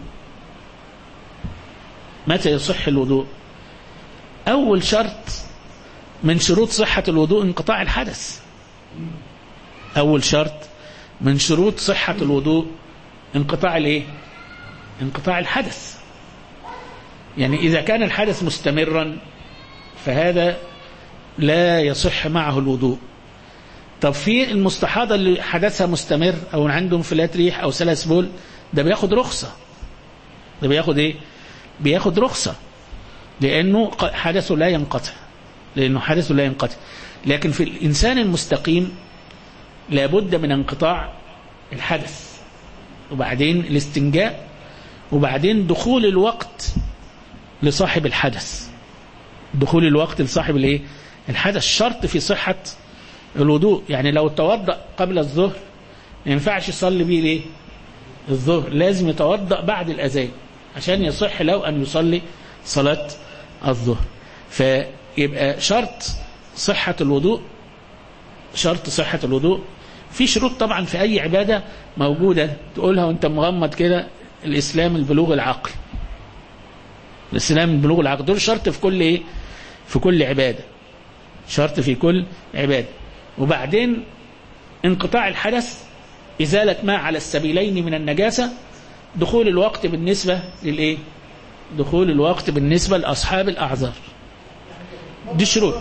متى يصح الوضوء؟ أول شرط من شروط صحة الوضوء انقطاع الحدث. أول شرط من شروط صحة الوضوء انقطاع الايه؟ انقطاع الحدث. يعني إذا كان الحدث مستمرا فهذا لا يصح معه الوضوء. طب في المستحاضة اللي حدثها مستمر أو عنده انفلات ريح أو سلس بول، ده بياخد رخصة. ده بياخد ايه؟ بياخد رخصة، لأنه حدثه لا ينقطع. لأنه حدثه لا ينقطع. لكن في الإنسان المستقيم لابد من انقطاع الحدث، وبعدين الاستنجاء، وبعدين دخول الوقت لصاحب الحدث. دخول الوقت لصاحب الايه؟ الحدث شرط في صحة الوضوء. يعني لو توضأ قبل الظهر ما ينفعش يصلي بيه ليه؟ الظهر لازم يتوضأ بعد الأذان عشان يصح له أن يصلي صلاة الظهر. فيبقى شرط صحة الوضوء، شرط صحة الوضوء. في شروط طبعا في أي عبادة موجودة تقولها وانت مغمض كده: الإسلام، البلوغ، العقل. الإسلام، البلوغ، العقل، دول شرط في كل ايه؟ في كل عبادة. شرط في كل عبادة. وبعدين انقطاع الحدث، إزالة ما على السبيلين من النجاسة، دخول الوقت بالنسبة للإيه؟ دخول الوقت بالنسبة لأصحاب الأعذار. دي شروط.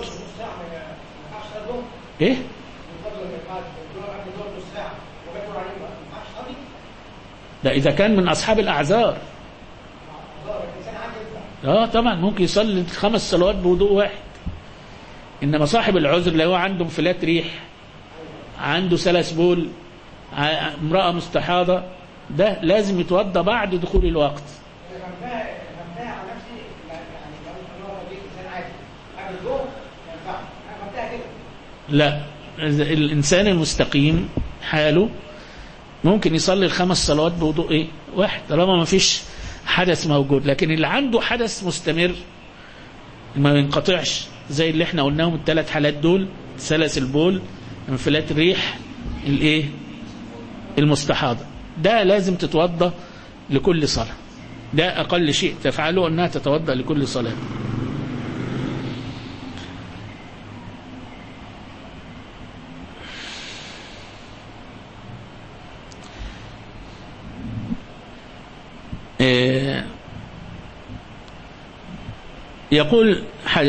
إيه؟ ده إذا كان من أصحاب الأعذار. طبعا ممكن يصلي 5 صلوات بوضوء واحد. إنما صاحب العذر اللي هو عنده انفلات ريح، عنده سلس بول، امرأة مستحاضة، ده لازم يتوضى بعد دخول الوقت. لا، الإنسان المستقيم حاله ممكن يصلي 5 صلوات بوضوء ايه؟ واحد، طالما ما فيش حدث موجود. لكن اللي عنده حدث مستمر ما ينقطعش، زي اللي احنا قلناهم ال3 حالات دول: سلس البول، انفلات الريح، الايه؟ المستحاضة، ده لازم تتوضى لكل صلاة. ده أقل شيء تفعله أنها تتوضى لكل صلاة. يقول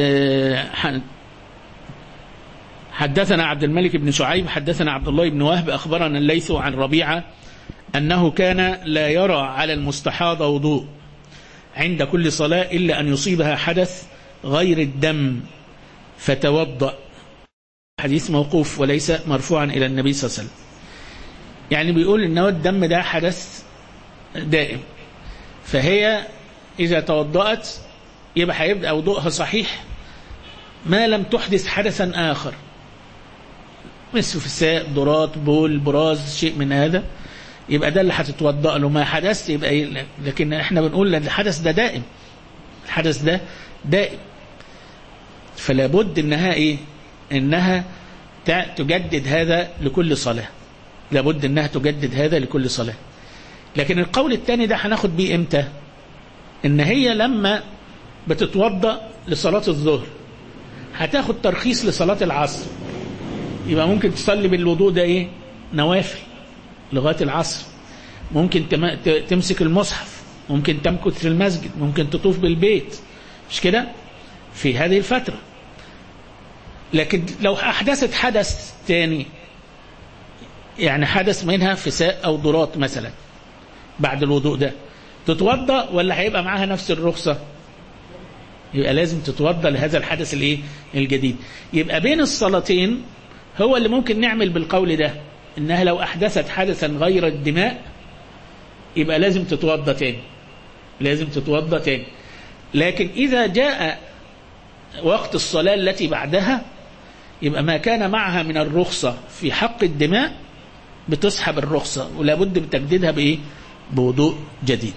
حدثنا عبد الملك بن شعيب حدثنا عبد الله بن وهب أخبرنا الليث عن ربيعة أنه كان لا يرى على المستحاضة وضوء عند كل صلاة إلا أن يصيبها حدث غير الدم فتوضأ. حديث موقوف وليس مرفوعا إلى النبي صلى الله عليه وسلم. يعني بيقول إن الدم ده حدث دائم، فهي إذا توضأت يبقى هيبدأ وضوءها صحيح ما لم تحدث حدثا آخر، مثل فساء، ضرات، بول، براز، شيء من هذا، يبقى ده اللي هتتوضأ له. ما حدث يبقى إيه؟ لكن احنا بنقول ان الحدث ده دائم، الحدث ده دائم، فلا بد انها ايه؟ انها تجدد هذا لكل صلاة. لابد انها تجدد هذا لكل صلاة. لكن القول الثاني ده هناخد بيه امتى؟ ان هي لما بتتوضأ لصلاة الظهر هتاخد ترخيص لصلاة العصر، يبقى ممكن تصلي بالوضوء ده ايه؟ نوافل لغاية العصر. ممكن تمسك المصحف، ممكن تمكث في المسجد، ممكن تطوف بالبيت، مش كده؟ في هذه الفترة. لكن لو أحدثت حدث تاني، يعني حدث منها فساء أو ضرات مثلا بعد الوضوء ده، تتوضأ ولا هيبقى معاها نفس الرخصة؟ يبقى لازم تتوضأ لهذا الحدث الايه؟ الجديد. يبقى بين الصلاتين هو اللي ممكن نعمل بالقول ده، إنها لو أحدثت حدثا غير الدماء يبقى لازم تتوضأ تاني، لازم تتوضأ تاني. لكن إذا جاء وقت الصلاة التي بعدها، يبقى ما كان معها من الرخصة في حق الدماء بتسحب الرخصة، ولا بد بتجديدها بإيه؟ بوضوء جديد.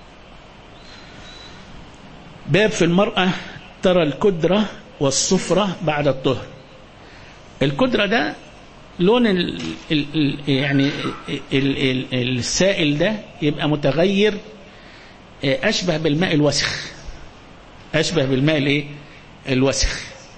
باب في المرأة ترى الكدرة والصفرة بعد الطهر. الكدرة ده لون يعني السائل ده يبقى متغير، أشبه بالماء الوسخ، أشبه بالماء الايه؟ الوسخ.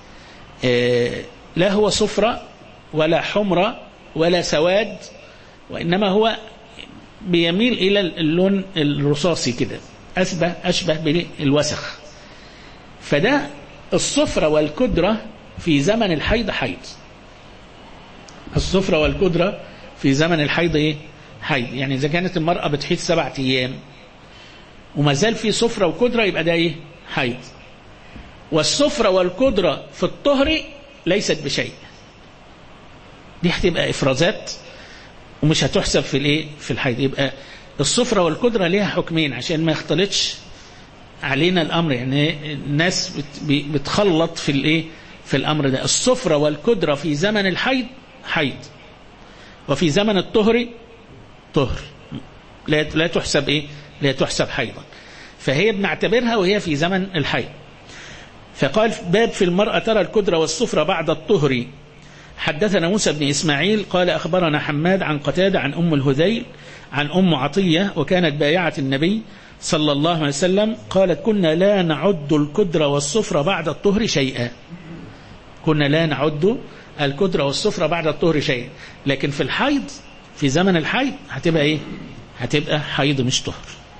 لا هو صفرة ولا حمرة ولا سواد، وإنما هو بيميل إلى اللون الرصاصي كده، أشبه بالوسخ. فده الصفرة والكدرة في زمن الحيض حيض. الصفرة والكدرة في زمن الحيض ايه؟ حيض. يعني إذا كانت المرأة بتحيض 7 أيام وما زال في صفرة وكدرة يبقى ده ايه؟ حيض. والصفرة والكدرة في الطهر ليست بشيء، دي هتبقى إفرازات ومش هتحسب في الايه؟ في الحيض. يبقى الصفرة والكدرة ليها حكمين عشان ما يختلطش علينا الأمر. يعني الناس بتخلط في الايه؟ في الأمر ده. الصفرة والكدرة في زمن الحيض حيض، وفي زمن الطهر طهر، لا تحسب ايه؟ لا تحسب حيضا. فهي بنعتبرها وهي في زمن الحيض. فقال باب في المرأة ترى الكدرة والصفرة بعد الطهر. حدثنا موسى بن إسماعيل قال أخبرنا حماد عن قتادة عن أم الهذيل عن أم عطية وكانت بايعة النبي صلى الله عليه وسلم قالت كنا لا نعد الكدرة والصفرة بعد الطهر شيئا. كنا لا نعد الكدرة والصفرة بعد الطهر شيئا، لكن في الحيض في زمن الحيض هتبقى ايه؟ هتبقى حيض مش طهر.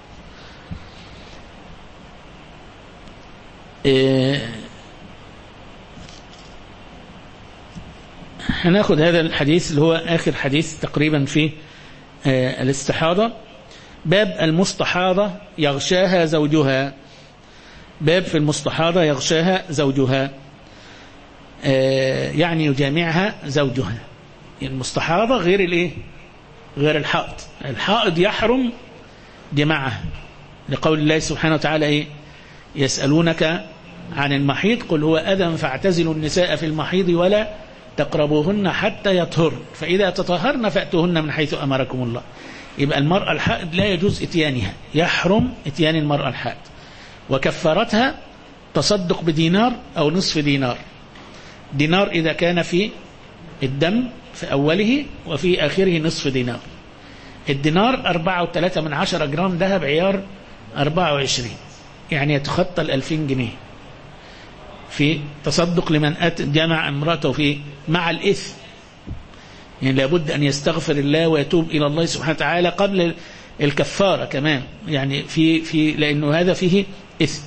هناخد هذا الحديث اللي هو آخر حديث تقريبا في الاستحاضة. باب المستحاضة يغشاها زوجها. باب في المستحاضة يغشاها زوجها، يعني يجامعها زوجها. المستحاضة غير الايه؟ غير الحائض. الحائض يحرم جماعها لقول الله سبحانه وتعالى ايه؟ يسألونك عن المحيض قل هو أذى فاعتزلوا النساء في المحيض ولا تقربوهن حتى يطهرن فإذا تطهرن فأتوهن من حيث أمركم الله. يبقى المرأة الحائض لا يجوز اتيانها، يحرم اتيان المرأة الحائض. وكفارتها تصدق بدينار أو نصف دينار. دينار إذا كان في الدم في أوله، وفي آخره نصف دينار. الدينار 4.3 جرام ذهب عيار 24، يعني يتخطى 2000 جنيه في تصدق لمن جمع امرأته في مع الإثم. يعني لابد أن يستغفر الله ويتوب إلى الله سبحانه وتعالى قبل الكفارة كمان، يعني في لأنه هذا فيه إثم.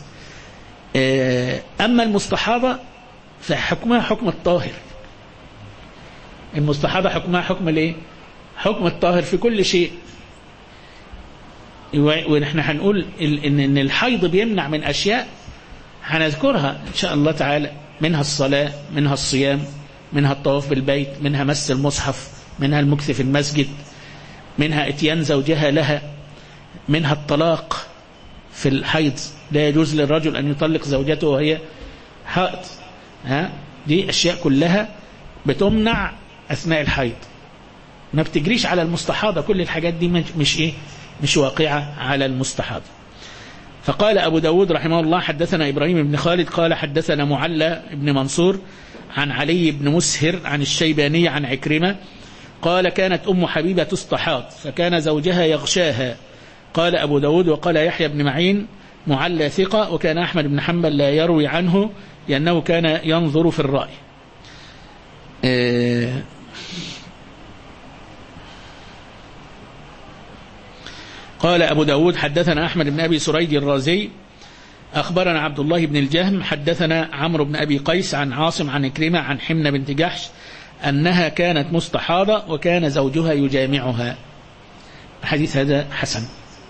أما المستحاضة فحكمها حكم الطاهر. المستحاضة حكمها حكم الايه؟ حكم الطاهر في كل شيء. ونحن هنقول إن الحيض بيمنع من أشياء هنذكرها إن شاء الله تعالى، منها الصلاة، منها الصيام، منها الطواف بالبيت، منها مس المصحف، منها المكث في المسجد، منها اتيان زوجها لها، منها الطلاق في الحيض. لا يجوز للرجل أن يطلق زوجته وهي حائض. دي أشياء كلها بتمنع أثناء الحيض، ما بتجريش على المستحاضة. كل الحاجات دي مش واقعة على المستحاضة. فقال أبو داود رحمه الله حدثنا إبراهيم بن خالد قال حدثنا معلى بن منصور عن علي بن مسهر عن الشيباني عن عكرمة قال كانت أم حبيبة تستحاض فكان زوجها يغشاها. قال أبو داود وقال يحيى بن معين معلى ثقة، وكان أحمد بن حنبل لا يروي عنه لأنه كان ينظر في الرأي. قال أبو داود حدثنا أحمد بن أبي سريج الرازي أخبرنا عبد الله بن الجهم حدثنا عمرو بن أبي قيس عن عاصم عن إكرمة عن حمنة بنت جحش أنها كانت مستحاضة وكان زوجها يجامعها. الحديث هذا حسن.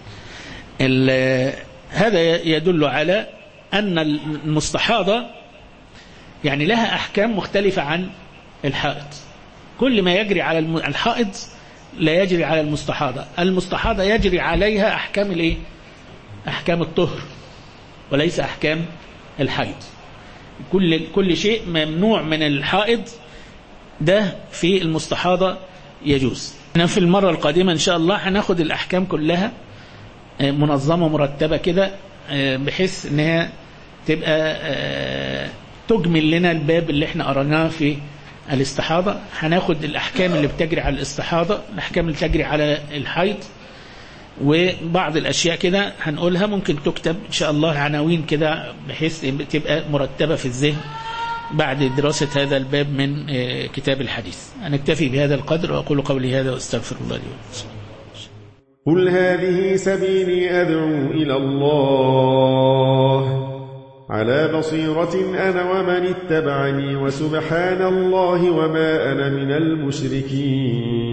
هذا يدل على أن المستحاضة يعني لها أحكام مختلفة عن الحائض. كل ما يجري على الحائض لا يجري على المستحاضة. المستحاضة يجري عليها أحكام الإيه؟ أحكام الطهر وليس أحكام الحيض. كل شيء ممنوع من الحائض ده في المستحاضة يجوز. احنا في المرة القادمة إن شاء الله هناخد الأحكام كلها منظمة مرتبة كده بحيث أنها تبقى تجمل لنا الباب اللي احنا قرناه في الاستحاضة. هناخد الأحكام اللي بتجري على الاستحاضة، الأحكام اللي بتجري على الحيض، وبعض الأشياء كده هنقولها ممكن تكتب إن شاء الله عناوين كده بحيث تبقى مرتبة في الذهن بعد دراسة هذا الباب من كتاب الحديث. هنكتفي بهذا القدر وأقول قولي هذا واستغفر الله لي ولكم. قل هذه سبيلي أدعو إلى الله على بصيرة أنا ومن اتبعني وسبحان الله وما أنا من المشركين.